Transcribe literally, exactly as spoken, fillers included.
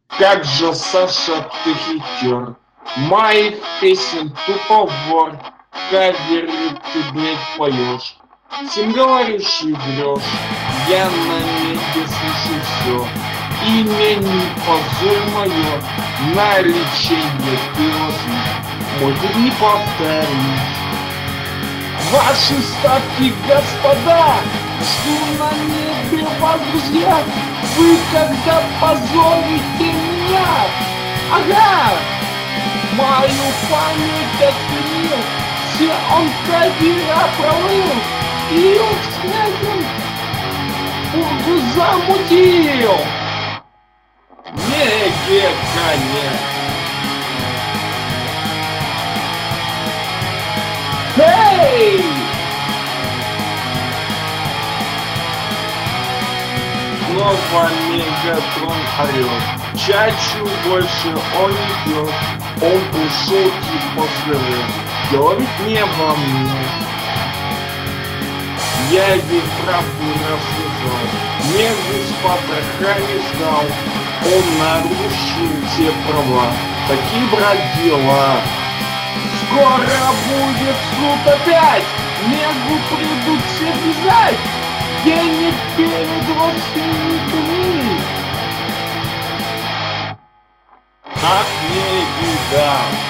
Как же, Саша, ты хитер, моих песен тупо вор, каверы ты, блядь, поешь, всем говоришь и врешь. Я на небе слышу все, имя не позор мое, на лечение ты возьми, мой ты не повторишь. Ваши ставки, господа, что на небе вас, друзья, вы когда позорите меня, ага, мою память отменил, все он кавера пролыл, и он с князем бургу замутил. Неге конец. Эй! Снова Мегатрон орёт, чачу больше он не пьет, он пришел типа ЗВ, говорит не во мне. Я ведь правду рассказал, мне господа не знал, он нарушил все права, такие, брат, дела. Скоро будет суд опять, Мегу придут все вязать, денег перед родственниками. Ах, не беда.